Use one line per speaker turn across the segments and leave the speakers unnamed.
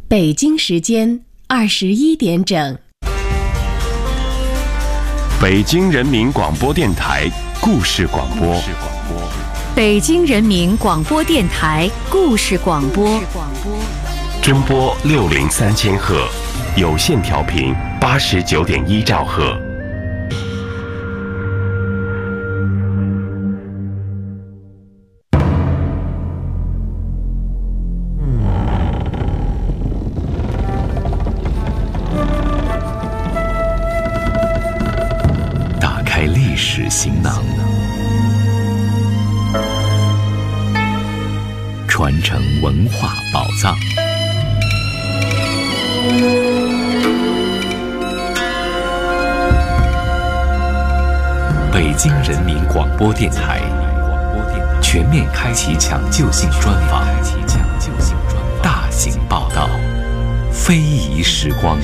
北京时间21点整。
北京人民广播电台故事广播。
北京人民广播电台故事广播。
中波603000赫，有线调频89.1兆赫。
打开历史行囊，传承文化宝藏。北京人民广播电台全面开启抢救性专访，大型报道，非遗时光。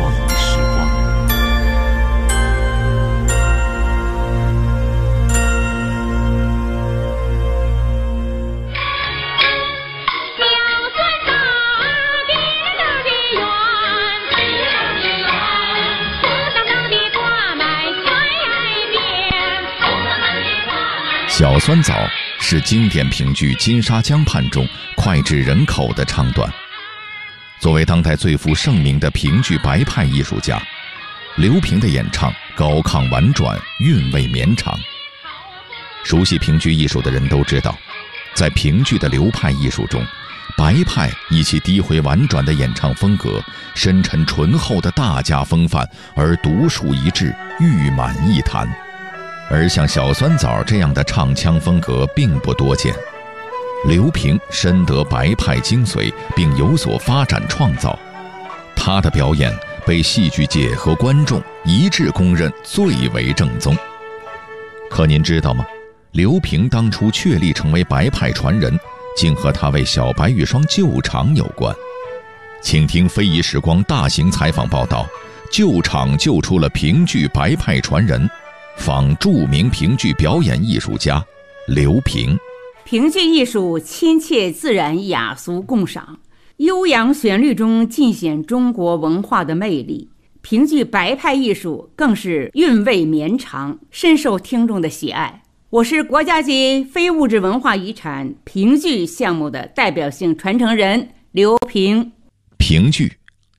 小酸枣是经典评剧《金沙江畔》中脍炙人口的唱段。作为当代最负盛名的评剧白派艺术家，刘平的演唱高亢婉转，韵味绵长。熟悉评剧艺术的人都知道，在评剧的流派艺术中，白派以其低回婉转的演唱风格、深沉醇厚的大家风范而独树一帜，誉满艺坛。而像小酸枣这样的唱腔风格并不多见。刘平深得白派精髓，并有所发展创造。他的表演被戏剧界和观众一致公认最为正宗。可您知道吗？刘平当初确立成为白派传人，竟和他为小白玉霜救场有关。请听非遗时光大型采访报道，救场救出了评剧白派传人，访著名评剧表演艺术家刘平。
评剧艺术亲切自然，雅俗共赏，悠扬旋律中尽显中国文化的魅力。评剧白派艺术更是韵味绵长，深受听众的喜爱。我是国家级非物质文化遗产评剧项目的代表性传承人刘平。
评剧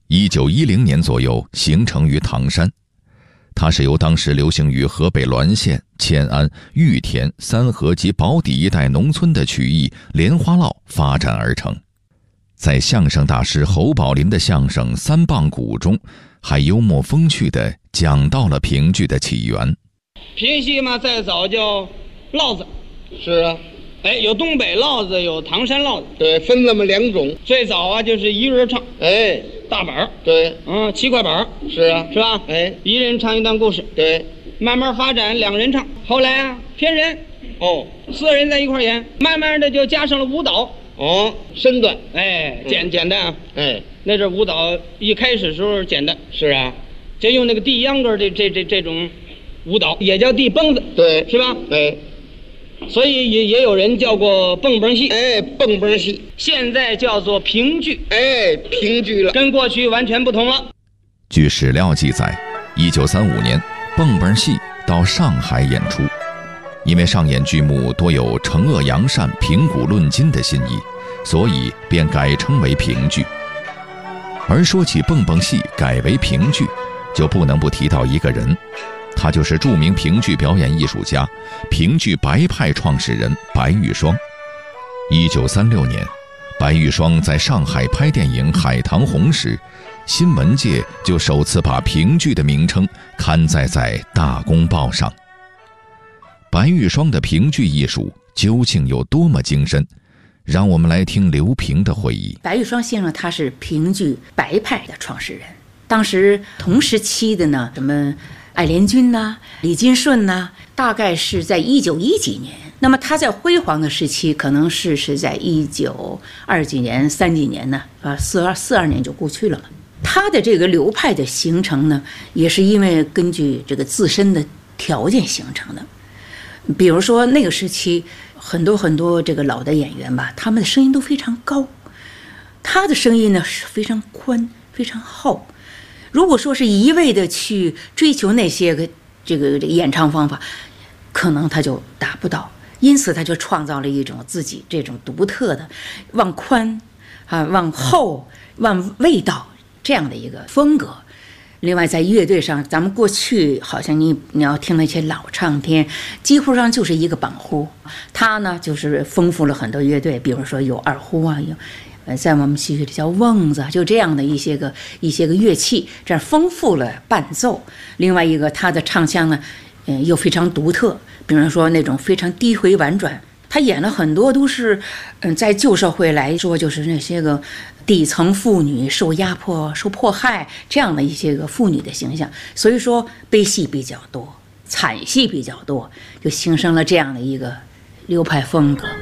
1910年左右形成于唐山，它是由当时流行于河北滦县、迁安、玉田、三河及宝坻一带农村的曲艺莲花落发展而成。在相声大师侯宝林的相声《三棒鼓》中，还幽默风趣地讲到了评剧的起源。
评戏嘛，再早叫烙子，
是啊，
有东北烙子，有唐山烙子，
对，分这么两种。
最早啊，就是一人唱，大板儿，
对
，7块板儿，
是啊，
是吧？一人唱一段故事，
对，
慢慢发展2人唱，后来啊偏人，4人在一块演，慢慢的就加上了舞蹈，
身段，
简单啊，那阵舞蹈一开始时候简单，
是啊，
就用那个地秧歌的这种舞蹈，也叫地蹦子，
对，
是吧？所以也有人叫过蹦蹦戏，
蹦蹦戏，
现在叫做评剧，
评剧了，
跟过去完全不同了。
据史料记载，1935年，蹦蹦戏到上海演出，因为上演剧目多有惩恶扬善、评古论今的新意，所以便改称为评剧。而说起蹦蹦戏改为评剧，就不能不提到一个人，他就是著名评剧表演艺术家、评剧白派创始人白玉霜。1936年，白玉霜在上海拍电影《海棠红》时，新闻界就首次把评剧的名称刊载在《大公报》上。白玉霜的评剧艺术究竟有多么精深？让我们来听刘平的回忆。
白玉霜先生他是评剧白派的创始人，当时同时期的呢，什么艾连军呐、李金顺呐，大概是在1910几年。那么他在辉煌的时期，可能是在1920几年、30几年呢，42年就过去了嘛。他的这个流派的形成呢，也是因为根据这个自身的条件形成的。比如说那个时期，很多这个老的演员吧，他们的声音都非常高， 他的声音呢是非常宽、非常厚。如果说是一味的去追求那些个这个演唱方法，可能他就达不到。因此，他就创造了一种自己这种独特的往宽往厚、往味道这样的一个风格。另外，在乐队上，咱们过去好像你要听那些老唱片，几乎上就是一个绑呼。他呢，就是丰富了很多乐队，比如说有二胡啊，有在我们戏曲里叫瓮子，就这样的一些个乐器，这样丰富了伴奏。另外一个，他的唱腔呢，又非常独特，比如说那种非常低回婉转。他演了很多都是，在旧社会来说，就是那些个底层妇女受压迫、受迫害这样的一些个妇女的形象，所以说悲戏比较多，惨戏比较多，就形成了这样的一个流派风格。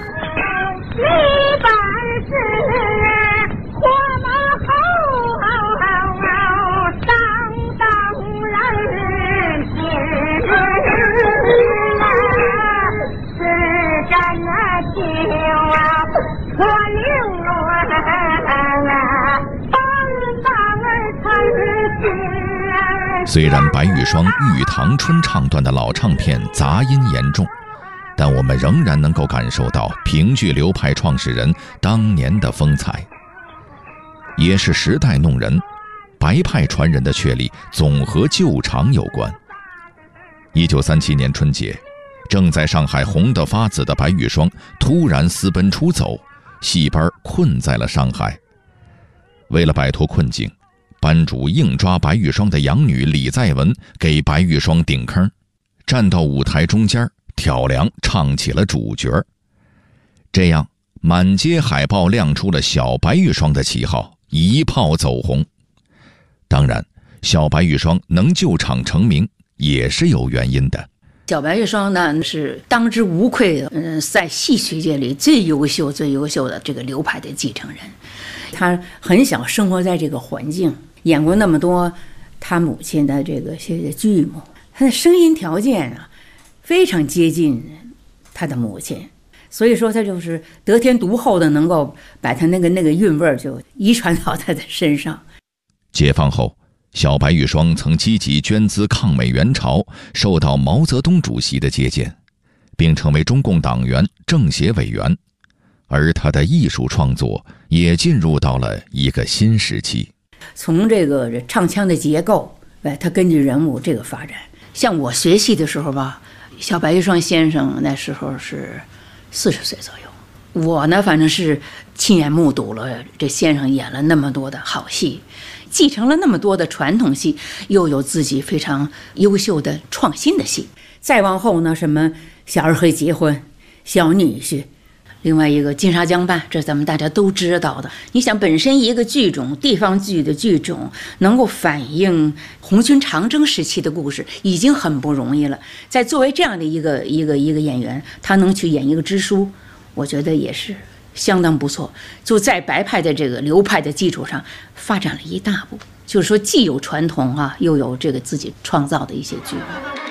虽然白玉霜《玉堂春》唱段的老唱片杂音严重，但我们仍然能够感受到评剧流派创始人当年的风采。也是时代弄人，白派传人的确立总和旧常有关。1937年春节，正在上海红得发紫的白玉霜突然私奔出走，戏班困在了上海。为了摆脱困境，班主硬抓白玉霜的养女李在文给白玉霜顶坑，站到舞台中间挑梁唱起了主角。这样满街海报亮出了小白玉霜的旗号，一炮走红。当然，小白玉霜能救场成名也是有原因的。
小白玉霜呢是当之无愧的，在戏曲界里最优秀的这个流派的继承人。他很小生活在这个环境，演过那么多他母亲的这个些剧目，他的声音条件啊非常接近他的母亲，所以说他就是得天独厚的，能够把他那个韵味就遗传到他的身上。
解放后，小白玉霜曾积极捐资抗美援朝，受到毛泽东主席的接见，并成为中共党员、政协委员。而他的艺术创作也进入到了一个新时期。
从这个唱腔的结构，他根据人物这个发展。像我学戏的时候吧，小白玉霜先生那时候是40岁左右，我呢反正是亲眼目睹了这先生演了那么多的好戏，继承了那么多的传统戏，又有自己非常优秀的创新的戏。再往后呢，什么小二黑结婚、小女婿，另外一个金沙江畔，这咱们大家都知道的。你想，本身一个剧种，地方剧的剧种，能够反映红军长征时期的故事，已经很不容易了。在作为这样的一个演员，他能去演一个支书，我觉得也是相当不错。就在白派的这个流派的基础上，发展了一大步。就是说，既有传统啊，又有这个自己创造的一些剧目。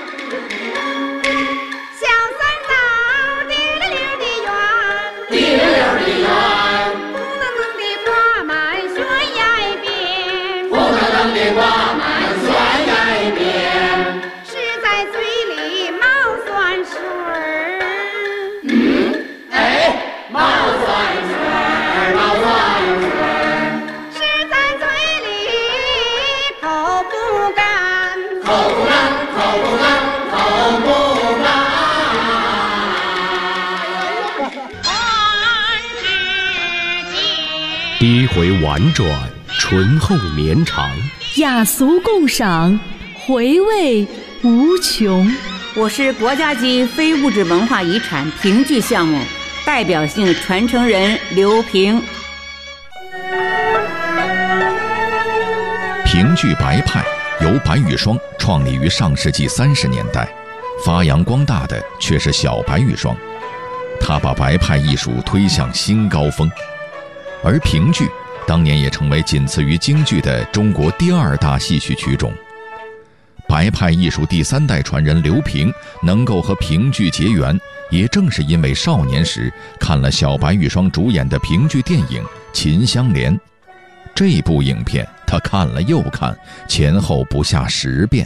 低回婉转，醇厚绵长，
雅俗共赏，回味无穷。
我是国家级非物质文化遗产评剧项目代表性传承人刘平。
评剧白派由白玉霜创立于上世纪30年代，发扬光大的却是小白玉霜，他把白派艺术推向新高峰。而评剧当年也成为仅次于京剧的中国第2大戏曲曲种。白派艺术第3代传人刘平能够和评剧结缘，也正是因为少年时看了小白玉霜主演的评剧电影《 秦香莲》。这部影片他看了又看，前后不下10遍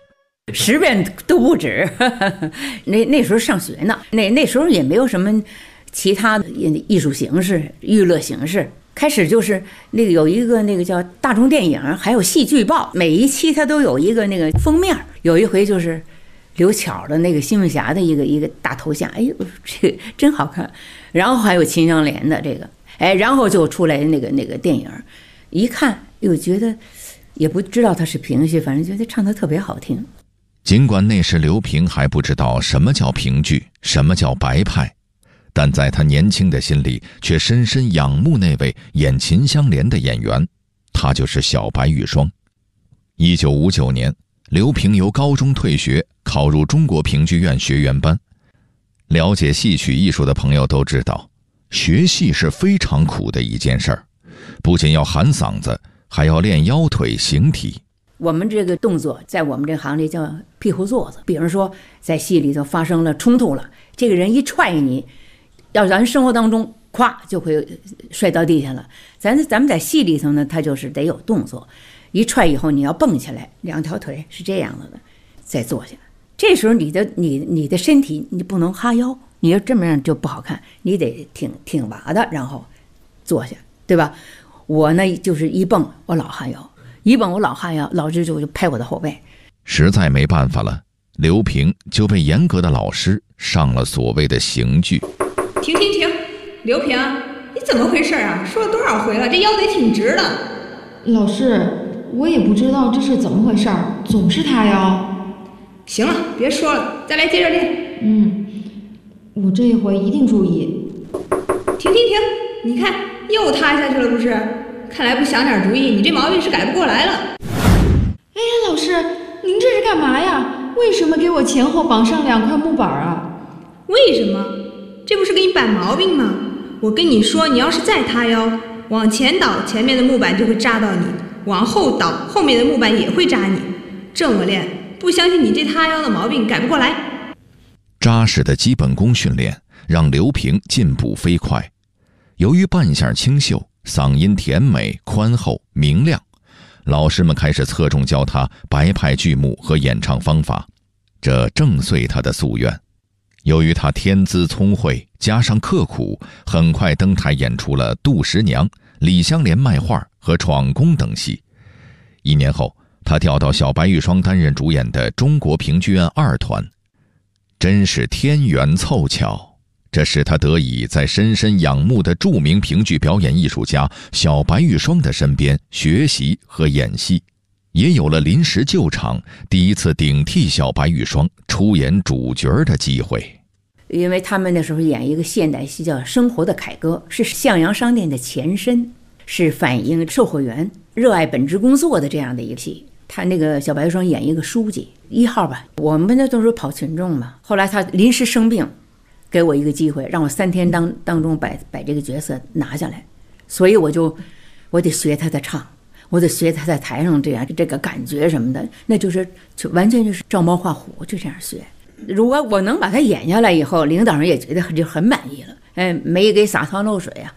，10遍都不止。那时候上学呢，那时候也没有什么其他的艺术形式、娱乐形式。开始就是那个有一个那个叫大众电影，还有戏剧报，每一期它都有一个那个封面。有一回就是刘巧的那个新闻侠的一个大头像，哎呦，这个真好看。然后还有秦香莲的这个，然后就出来那个电影，一看又觉得也不知道他是评剧，反正觉得唱得特别好听。
尽管那时刘平还不知道什么叫评剧，什么叫白派，但在他年轻的心里却深深仰慕那位演秦香莲的演员，他就是小白玉霜。1959年，刘平由高中退学，考入中国评剧院学员班。了解戏曲艺术的朋友都知道，学戏是非常苦的一件事儿，不仅要喊嗓子，还要练腰腿形体。
我们这个动作在我们这行里叫屁股坐子，比如说在戏里头发生了冲突了，这个人一踹你，要咱生活当中咵就会摔到地下了。咱们在戏里头呢，它就是得有动作，一踹以后你要蹦起来，2条腿是这样子的，再坐下。这时候你的身体你不能哈腰，你要这么样就不好看，你得挺拔的，然后坐下，对吧？我呢就是一蹦我老哈腰，一蹦我老哈腰，老师就拍我的后背。
实在没办法了，刘平就被严格的老师上了所谓的刑具。
停！刘平，你怎么回事啊？说了多少回了，这腰得挺直的。
老师，我也不知道这是怎么回事，总是塌腰。
行了，别说了，再来接着练。
我这一回一定注意。
停！你看又塌下去了，不是？看来不想点主意，你这毛病是改不过来了。
哎呀，老师，您这是干嘛呀？为什么给我前后绑上2块木板啊？
为什么？这不是给你摆毛病吗？我跟你说，你要是再塌腰，往前倒，前面的木板就会扎到你；往后倒，后面的木板也会扎你。这么练，不相信你这塌腰的毛病改不过来。
扎实的基本功训练让刘平进步飞快。由于扮相清秀，嗓音甜美宽厚明亮，老师们开始侧重教他白派剧目和演唱方法，这正遂他的夙愿。由于他天资聪慧，加上刻苦，很快登台演出了《杜十娘》、李香莲卖画和闯宫等戏。1年后，他调到小白玉霜担任主演的中国评剧院2团。真是天缘凑巧，这使他得以在深深仰慕的著名评剧表演艺术家小白玉霜的身边学习和演戏，也有了临时救场，第一次顶替小白玉霜出演主角的机会。
因为他们那时候演一个现代戏叫《生活的凯歌》，是向阳商店的前身，是反映售货员热爱本职工作的这样的一个戏。他那个小白玉霜演一个书记1号吧，我们那都是跑群众嘛。后来他临时生病，给我一个机会，让我3天当中把这个角色拿下来，所以我得学他的唱，我得学他在台上这个感觉什么的，那就完全就是照猫画虎，就这样学。如果我能把他演下来以后，领导人也觉得就很满意了，没给洒汤漏水啊。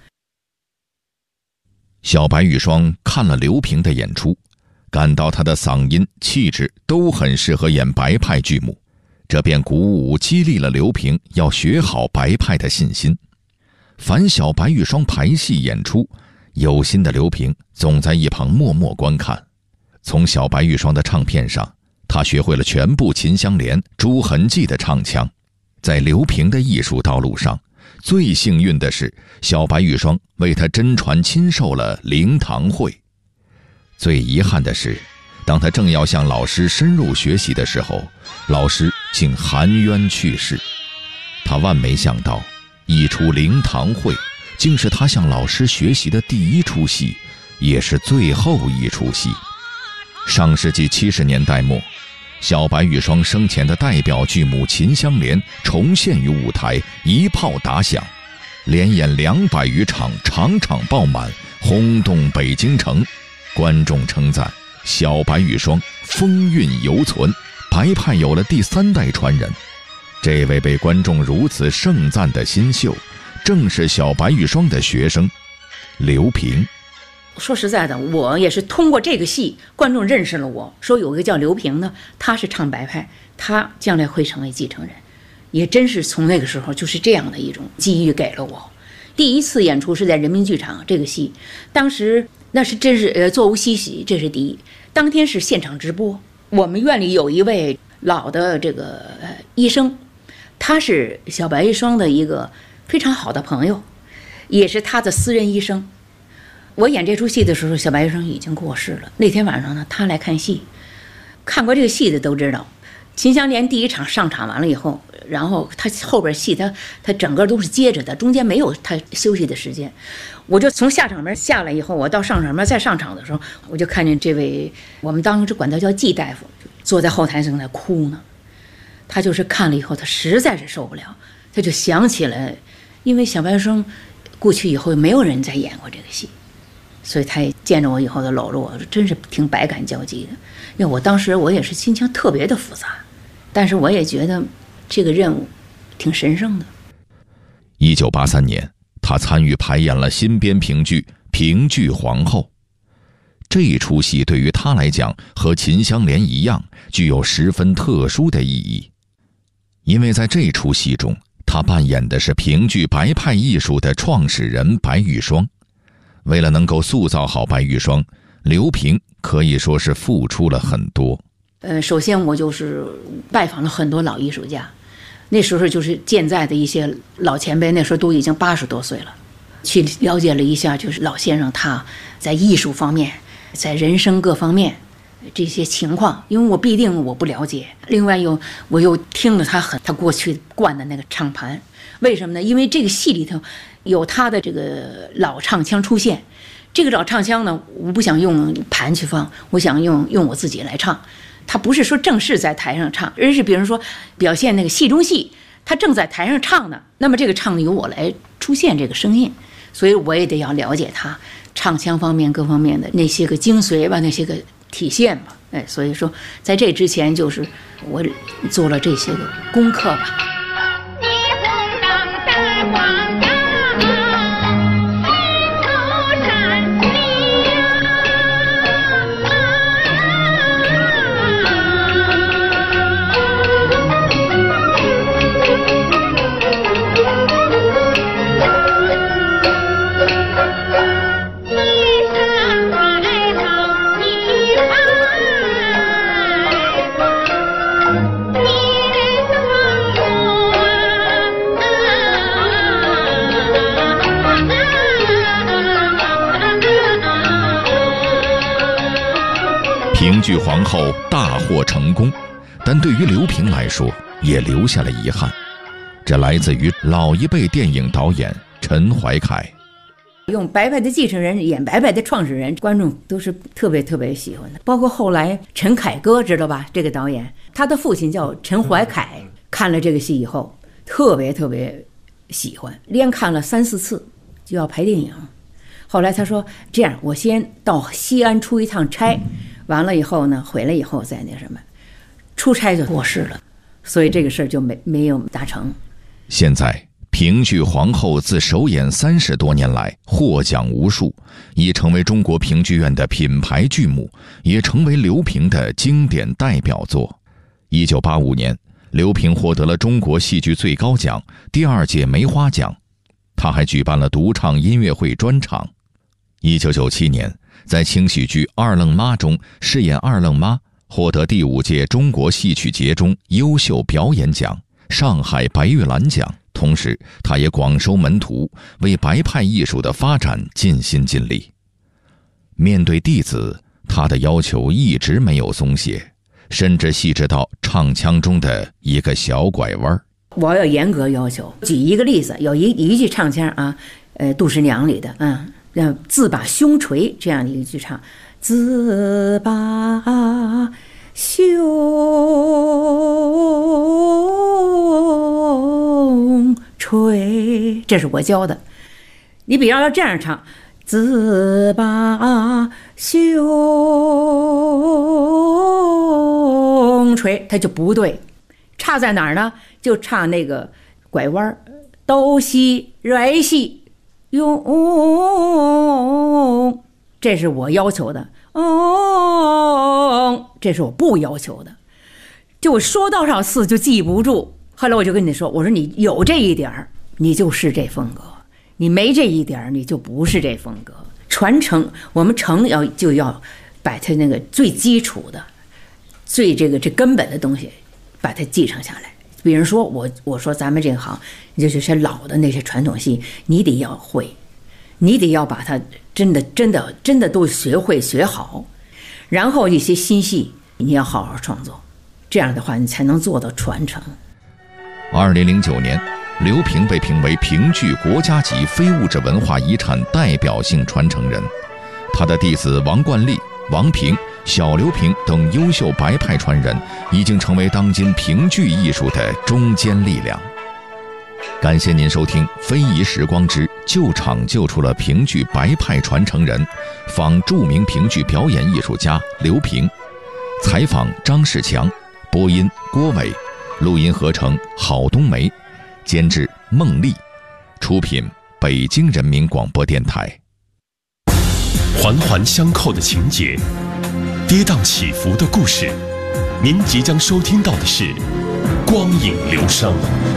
小白玉霜看了刘平的演出，感到他的嗓音气质都很适合演白派剧目，这便鼓舞激励了刘平要学好白派的信心。凡小白玉霜排戏演出，有心的刘平总在一旁默默观看。从小白玉霜的唱片上，他学会了全部秦香莲、朱痕记的唱腔。在刘平的艺术道路上，最幸运的是小白玉霜为他真传亲授了灵堂会。最遗憾的是，当他正要向老师深入学习的时候，老师竟含冤去世。他万没想到，一出灵堂会竟是他向老师学习的第1出戏，也是最后一出戏。上世纪70年代末，小白玉霜生前的代表剧目《秦香莲》重现于舞台，一炮打响，连演200余场，场场爆满，轰动北京城。观众称赞小白玉霜风韵犹存，白派有了第3代传人。这位被观众如此盛赞的新秀，正是小白玉霜的学生。 刘平。
说实在的，我也是通过这个戏，观众认识了我，说有一个叫刘平的，他是唱白派，他将来会成为继承人，也真是从那个时候就是这样的一种机遇给了我。第一次演出是在人民剧场这个戏，当时那是真是座无虚席，这是第一。当天是现场直播，我们院里有一位老的这个医生，他是小白玉霜的一个非常好的朋友，也是他的私人医生。我演这出戏的时候，小白玉霜已经过世了。那天晚上呢，他来看戏，看过这个戏的都知道，秦香莲第一场上场完了以后，然后他后边戏他整个都是接着的，中间没有他休息的时间。我就从下场门下来以后，我到上场门再上场的时候，我就看见这位我们当时管他叫季大夫，坐在后台正在哭呢。他就是看了以后，他实在是受不了，他就想起来，因为小白霜过去以后没有人再演过这个戏，所以他也见着我以后的搂着我，真是挺百感交集的。因为我当时我也是心情特别的复杂，但是我也觉得这个任务挺神圣的。
1983年，他参与排演了新编评剧《评剧皇后》。这一出戏对于他来讲，和秦香莲一样，具有十分特殊的意义。因为在这出戏中，他扮演的是评剧白派艺术的创始人白玉霜。为了能够塑造好白玉霜，刘平可以说是付出了很多。
首先我就是拜访了很多老艺术家，那时候就是健在的一些老前辈，那时候都已经80多岁了，去了解了一下，就是老先生他在艺术方面，在人生各方面这些情况，因为我必定我不了解。另外我又听了他过去惯的那个唱盘，为什么呢？因为这个戏里头有他的这个老唱腔出现，这个老唱腔呢，我不想用盘去放，我想用我自己来唱。他不是说正式在台上唱，而是比如说表现那个戏中戏，他正在台上唱呢，那么这个唱由我来出现这个声音，所以我也得要了解他唱腔方面各方面的那些个精髓吧，那些个体现吧。所以说在这之前就是我做了这些个功课吧。
评剧皇后大获成功，但对于刘平来说也留下了遗憾，这来自于老一辈电影导演陈怀凯。
用白派的继承人演白派的创始人，观众都是特别特别喜欢的。包括后来陈凯歌知道吧，这个导演他的父亲叫陈怀凯，看了这个戏以后特别特别喜欢，连看了3、4次就要拍电影。后来他说这样，我先到西安出一趟差，完了以后呢，回来以后再那什么，出差就过世了，所以这个事儿就没有达成。
现在评剧皇后自首演30多年来获奖无数，已成为中国评剧院的品牌剧目，也成为刘平的经典代表作。1985年，刘平获得了中国戏剧最高奖第2届梅花奖，他还举办了独唱音乐会专场。1997年，在轻喜剧《二愣妈》中饰演二愣妈，获得第5届中国戏曲节中优秀表演奖、上海白玉兰奖。同时，他也广收门徒，为白派艺术的发展尽心尽力。面对弟子，他的要求一直没有松懈，甚至细致到唱腔中的一个小拐弯。
我要严格要求。举一个例子，有一句唱腔啊，杜十娘里的自把胸垂这样的一句唱，自把胸垂，这是我教的。你比方要这样唱，自把胸垂，它就不对。差在哪儿呢？就差那个拐弯，哆西来西， 用，这是我要求的，这是我不要求的。就我说多少次就记不住，后来我就跟你说，我说你有这一点你就是这风格，你没这一点你就不是这风格。传承，我们就要把它那个最基础的、最这根本的东西，把它继承下来。比如说我说咱们这行，就是些老的那些传统戏，你得要会，你得要把它真的都学会学好，然后一些新戏你要好好创作，这样的话你才能做到传承。
2009年，刘平被评为评剧国家级非物质文化遗产代表性传承人，他的弟子王冠丽、王平、小刘平等优秀白派传人已经成为当今评剧艺术的中坚力量。感谢您收听《非遗时光之旧场救出了评剧白派传承人》，访著名评剧表演艺术家刘平，采访张世强，播音郭伟，录音合成郝冬梅，监制孟丽，出品北京人民广播电台。
环环相扣的情节，跌宕起伏的故事，您即将收听到的是光影流声。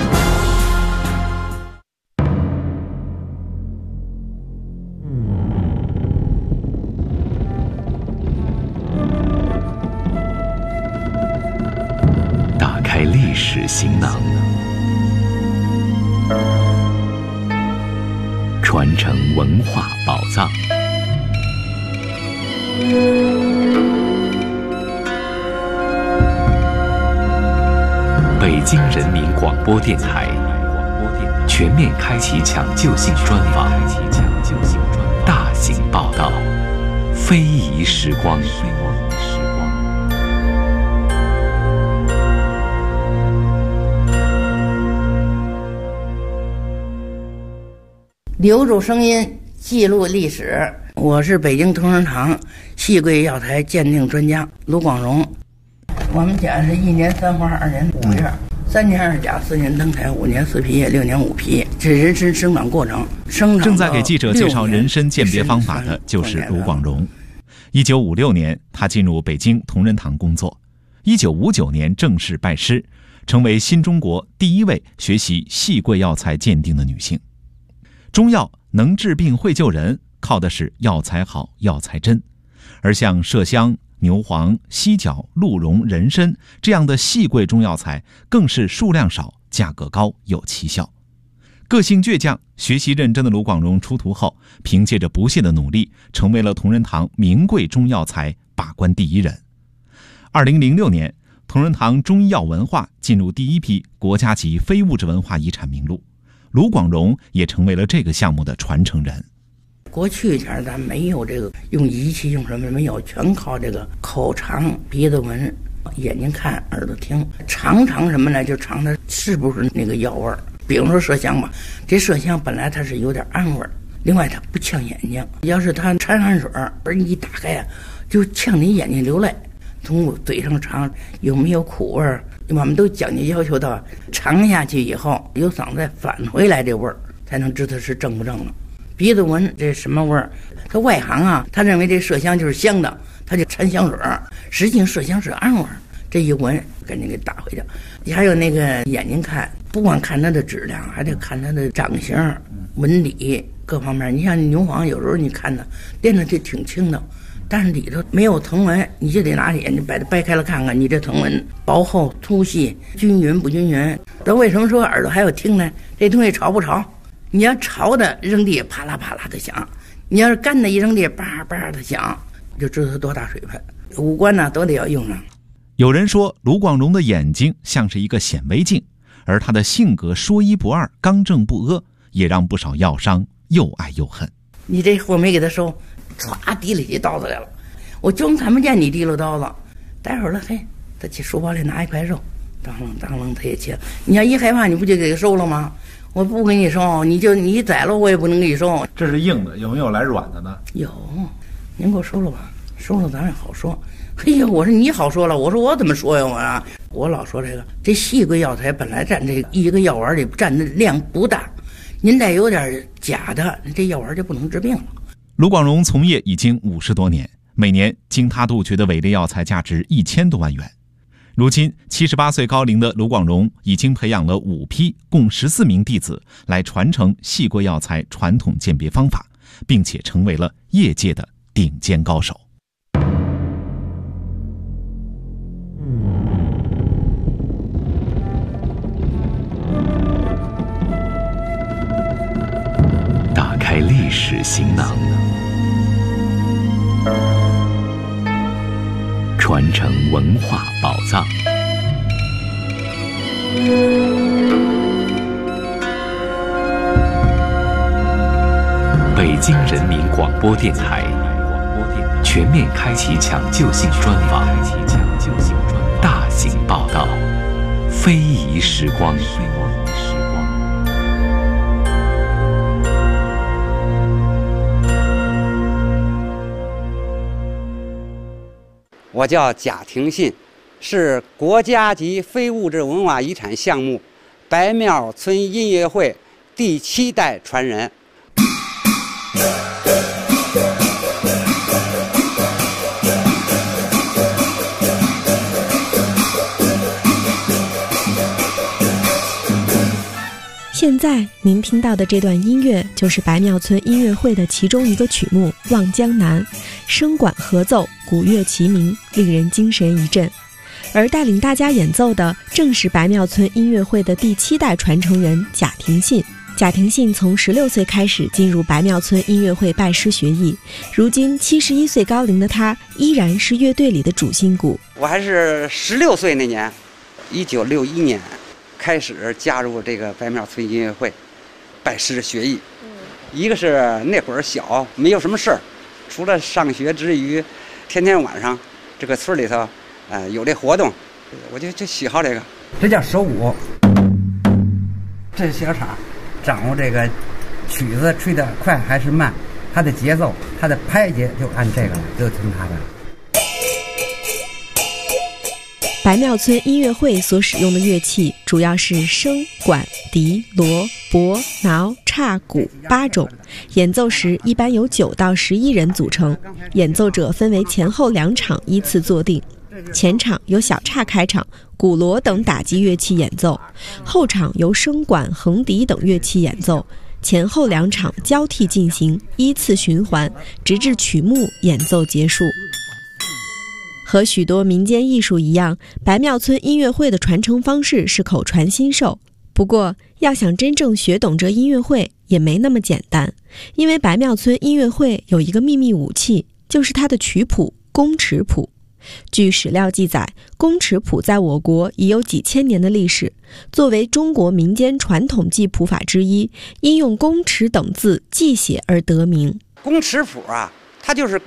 打开历史行囊，传承文化宝藏。北京人民广播电台全面开启抢救性专访，大型报道，非遗时光。
留住声音，记录历史。我是北京同仁堂戏柜药材鉴定专家卢广荣。我们家是1年3花2年5月，3年2甲4年登台5年4皮叶6年5皮，这人参生长过程。
正在给记者介绍人参鉴别方法的就是卢广荣。1956年，他进入北京同仁堂工作。1959年正式拜师，成为新中国第一位学习戏柜药材鉴定的女性。中药能治病会救人，靠的是药材好、药材真。而像麝香、牛黄、犀角、鹿茸、人参这样的细贵中药材，更是数量少、价格高、有奇效。个性倔强、学习认真的卢广荣出徒后，凭借着不懈的努力，成为了同仁堂名贵中药材把关第一人。2006年，同仁堂中医药文化进入第一批国家级非物质文化遗产名录，卢广荣也成为了这个项目的传承人。
过去前咱没有这个用仪器用什么没有，全靠这个口尝、鼻子闻、眼睛看、耳朵听，尝什么呢？就尝它是不是那个药味儿。比如说麝香吧，这麝香本来它是有点暗味儿，另外它不呛眼睛。要是它掺汗水而你一打开啊，就呛你眼睛流泪。从嘴上尝有没有苦味儿，我们都讲究要求到尝下去以后有嗓子再返回来这味儿，才能知道是正不正了。鼻子闻这什么味儿？他外行啊，他认为这麝香就是香的，他就掺香水，实际上麝香是暗味儿。这一闻赶紧给打回去。还有那个眼睛看，不光看它的质量，还得看它的长相、纹理各方面。你像牛黄，有时候你看它练的就挺轻的，但是里头没有藤纹，你就得拿眼睛把它掰开了看看，你这藤纹薄厚、粗细、均匀不均匀。那为什么说耳朵还有听呢？这东西潮不潮？你要潮的扔地啪啦啪啦的响，你要是干的一扔地叭叭的响，就知道它多大水分。五官呢都得要用上。
有人说卢广荣的眼睛像是一个显微镜，而他的性格说一不二、刚正不阿，也让不少药商又爱又恨。
你这货没给他收，唰提里起刀子来了，我就看不见你提溜刀子。待会儿了，嘿，他去书包里拿一块肉，当啷他也切。你要一害怕，你不就给他收了吗？我不给你收，你宰了我也不能给你收。
这是硬的，有没有来软的呢？
有，您给我收了吧，收了咱也好说。嘿呀，我说你好说了，我说我怎么说呀？我老说这细贵药材本来占这一个药丸里占的量不大， 您再有点假的，这药丸就不能治病了。
卢广荣从业已经50多年，每年经他杜绝的伪劣药材价值1000多万元。如今78岁高龄的卢广荣已经培养了5批共14名弟子来传承细桂药材传统鉴别方法，并且成为了业界的顶尖高手。
打开历史行囊，传承文化宝藏。北京人民广播电台全面开启抢救性专访，大型报道，非遗时光。
我叫贾廷信，是国家级非物质文化遗产项目白庙村音乐会第7代传人。
现在您听到的这段音乐就是白庙村音乐会的其中一个曲目《望江南》，声管合奏，鼓乐齐鸣，令人精神一振。而带领大家演奏的正是白庙村音乐会的第7代传承人贾廷信。贾廷信从16岁开始进入白庙村音乐会拜师学艺，如今71岁高龄的他依然是乐队里的主心骨。
我还是16岁那年，1961年开始加入这个白庙村音乐会，拜师学艺。一个是那会儿小，没有什么事儿，除了上学之余，天天晚上这个村里头，有这活动，我就喜好这个。
这叫手鼓，这是小叉，掌握这个曲子吹得快还是慢，它的节奏，它的拍节就按这个了，就听它的。
白庙村音乐会所使用的乐器主要是笙、管、笛、锣、钹、挠、叉、鼓8种，演奏时一般由9到11人组成，演奏者分为前后2场依次坐定。前场由小叉开场，鼓锣等打击乐器演奏，后场由笙管、横笛等乐器演奏，前后2场交替进行，依次循环，直至曲目演奏结束。和许多民间艺术一样，白庙村音乐会的传承方式是口传心授。不过，要想真正学懂这音乐会也没那么简单，因为白庙村音乐会有一个秘密武器，就是它的曲谱公尺谱。据史料记载，公尺谱在我国已有几千年的历史，作为中国民间传统记谱法之一，因用公尺等字记写而得名。
公尺谱啊，它就是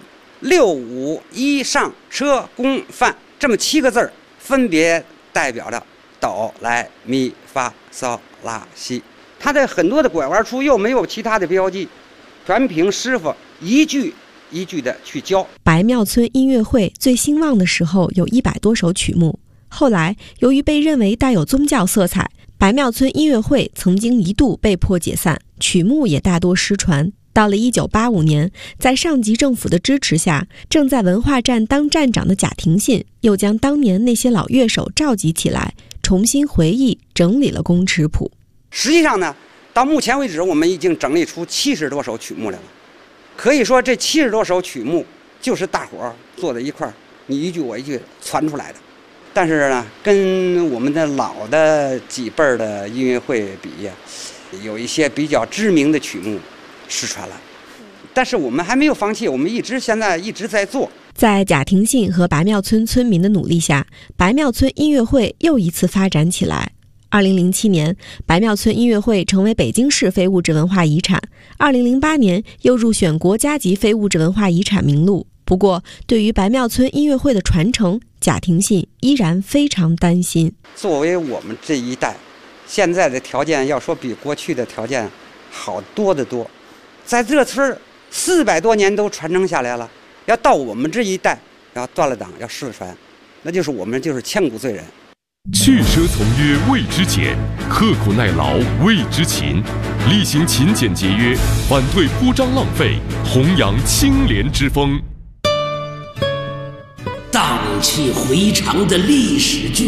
6、5、1上车公范这么7个字儿，分别代表着哆来咪发嗦拉西。它的很多的拐弯处又没有其他的标记，全凭师傅一句一句的去教。
白庙村音乐会最兴旺的时候有100多首曲目，后来由于被认为带有宗教色彩，白庙村音乐会曾经一度被迫解散，曲目也大多失传。到了1985年，在上级政府的支持下，正在文化站当站长的贾廷信又将当年那些老乐手召集起来，重新回忆整理了公尺谱。
实际上呢，到目前为止，我们已经整理出70多首曲目来了。可以说，这70多首曲目就是大伙儿坐在一块儿，你一句我一句传出来的。但是呢，跟我们的老的几辈儿的音乐会比呀，有一些比较知名的曲目失传了，但是我们还没有放弃，我们现在一直在做。
在贾廷信和白庙村村民的努力下，白庙村音乐会又一次发展起来。2007年，白庙村音乐会成为北京市非物质文化遗产，2008年又入选国家级非物质文化遗产名录。不过，对于白庙村音乐会的传承，贾廷信依然非常担心。
作为我们这一代，现在的条件要说比过去的条件好多得多。在这村400多年都传承下来了，要到我们这一代要断了档，要失传，那就是我们就是千古罪人。
去奢从曰未知简， 刻苦耐劳为之勤，厉行勤俭节约，反对铺张浪费，弘扬清廉之风。
荡气回肠的历史剧。